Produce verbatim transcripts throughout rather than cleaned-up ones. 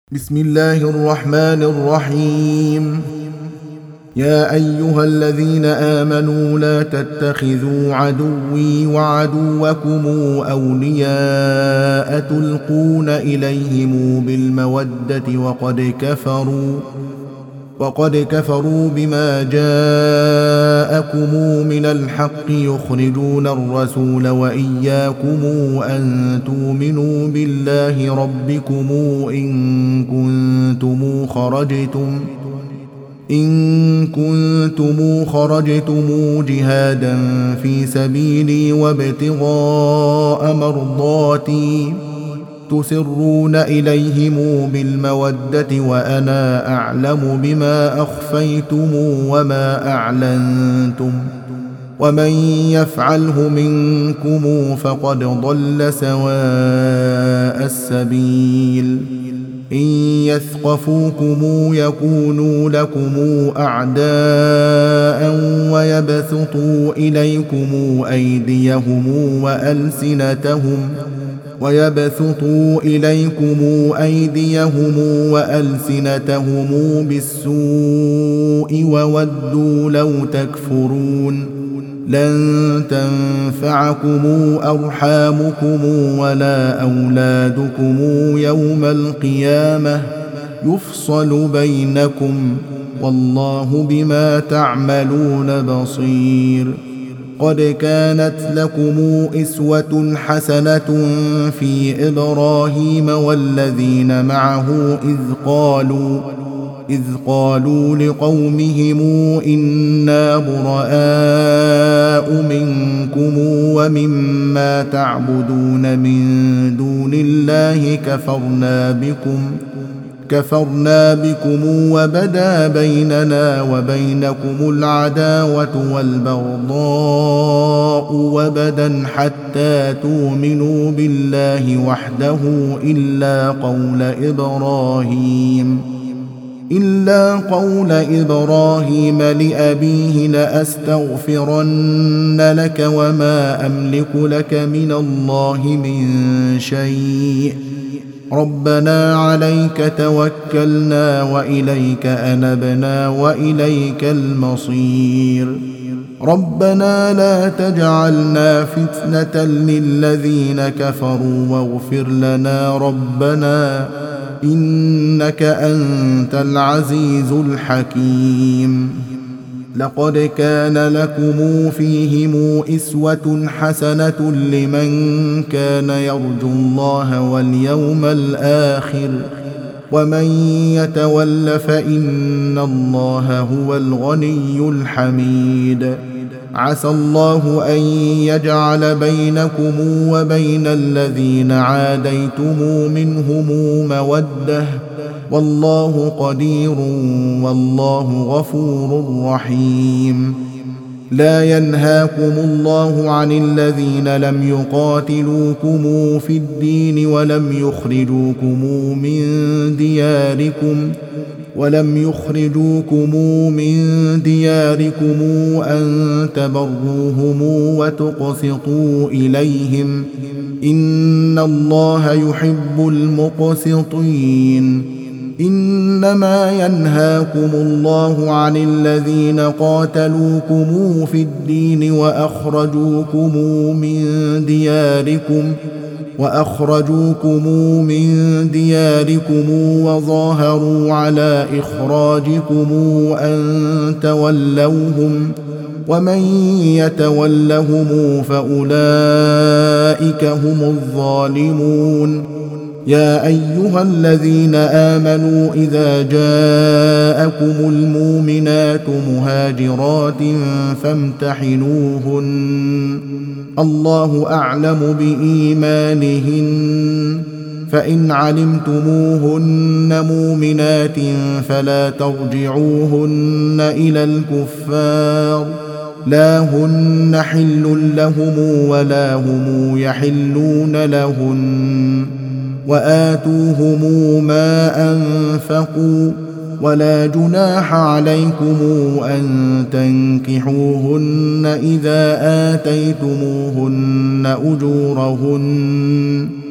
بسم الله الرحمن الرحيم. يا أيها الذين آمنوا لا تتخذوا عدوي وعدوكم أولياء تلقون إليهم بالمودة وقد كفروا وقد كفروا بما جاءكم من الحق يخرجون الرسول وإياكم أن تؤمنوا بالله ربكم إن كنتم خرجتم إن كنتم خرجتم جهادا في سبيلي وابتغاء مرضاتي تسرون إليهم بالمودة وأنا أعلم بما أخفيتم وما أعلنتم ومن يفعله منكم فقد ضل سواء السبيل. إن يثقفوكم يكونوا لكم أعداء ويبسطوا إليكم أيديهم وألسنتهم ويبسطوا إليكم أيديهم وألسنتهم بالسوء وودوا لو تكفرون. لن تنفعكم أرحامكم ولا أولادكم يوم القيامة يفصل بينكم والله بما تعملون بصير. قد كانت لكم أسوة حسنة في إبراهيم والذين معه إذ قالوا إذ قالوا لقومهم إنا براء منكم ومما تعبدون من دون الله كفرنا بكم كفرنا بكم وبدا بيننا وبينكم العداوة والبغضاء وبدا حتى تؤمنوا بالله وحده إلا قول إبراهيم إلا قول إبراهيم لأبيه لأستغفرن لك وما أملك لك من الله من شيء ربنا عليك توكلنا وإليك أنبنا وإليك المصير. ربنا لا تجعلنا فتنة للذين كفروا واغفر لنا ربنا إنك أنت العزيز الحكيم. لقد كان لكم فيهم أسوة حسنة لمن كان يرجو الله واليوم الآخر ومن يتول فإن الله هو الغني الحميد. عسى الله أن يجعل بينكم وبين الذين عاديتم منهم مودة والله قدير والله غفور رحيم. لا ينهاكم الله عن الذين لم يقاتلوكم في الدين ولم يخرجوكم من دياركم ولم يخرجوكم من دياركم أن تبروهم وتقسطوا إليهم إن الله يحب المقسطين. إنما ينهاكم الله عن الذين قاتلوكم في الدين وأخرجوكم من دياركم وأخرجوكم من دياركم وظاهروا على إخراجكم أن تولوهم ومن يتولهم فأولئك هم الظالمون. يا أيها الذين آمنوا إذا جاءكم المؤمنات مهاجرات فامتحنوهن الله أعلم بإيمانهن فإن علمتموهن مؤمنات فلا ترجعوهن إلى الكفار لا هن حل لهم ولا هم يحلون لهن وآتوهم ما أنفقوا ولا جناح عليكم أن تنكحوهن إذا آتيتموهن أجورهن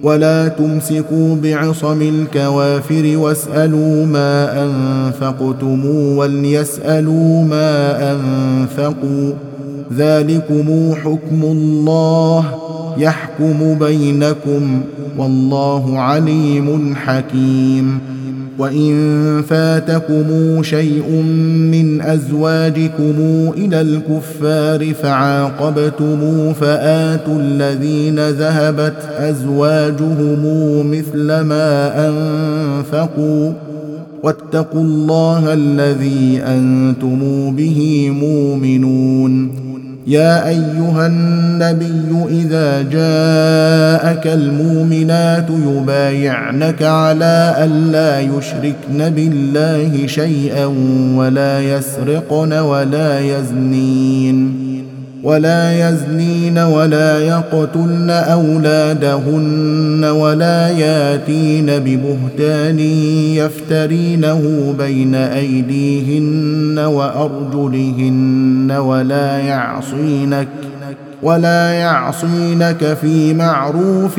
ولا تمسكوا بعصم الكوافر واسألوا ما أنفقتم وليسألوا ما أنفقوا، ذلكم حكم الله يحكم بينكم، والله عليم حكيم. وإن فاتكم شيء من أزواجكم إلى الكفار فعاقبتم فآتوا الذين ذهبت أزواجهم مثل ما أنفقوا، واتقوا الله الذي أنتم به مؤمنون. يا أيها النبي إذا جاءك المؤمنات يبايعنك على ألا يشركن بالله شيئا ولا يسرقن ولا يزنين ولا يزنين ولا يقتلن أولادهن ولا ياتين ببهتان يفترينه بين أيديهن وأرجلهن ولا يعصينك ولا يعصينك في معروف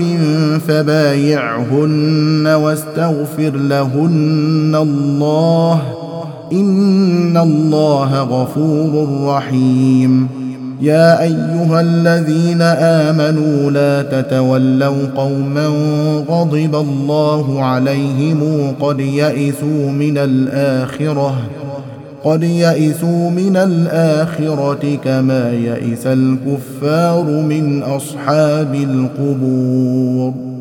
فبايعهن واستغفر لهن الله، إن الله غفور رحيم. يا أيها الذين آمنوا لا تتولوا قوما غضب الله عليهم قد يئسوا من الآخرة قد يئسوا من الآخرة كما يئس الكفار من أصحاب القبور.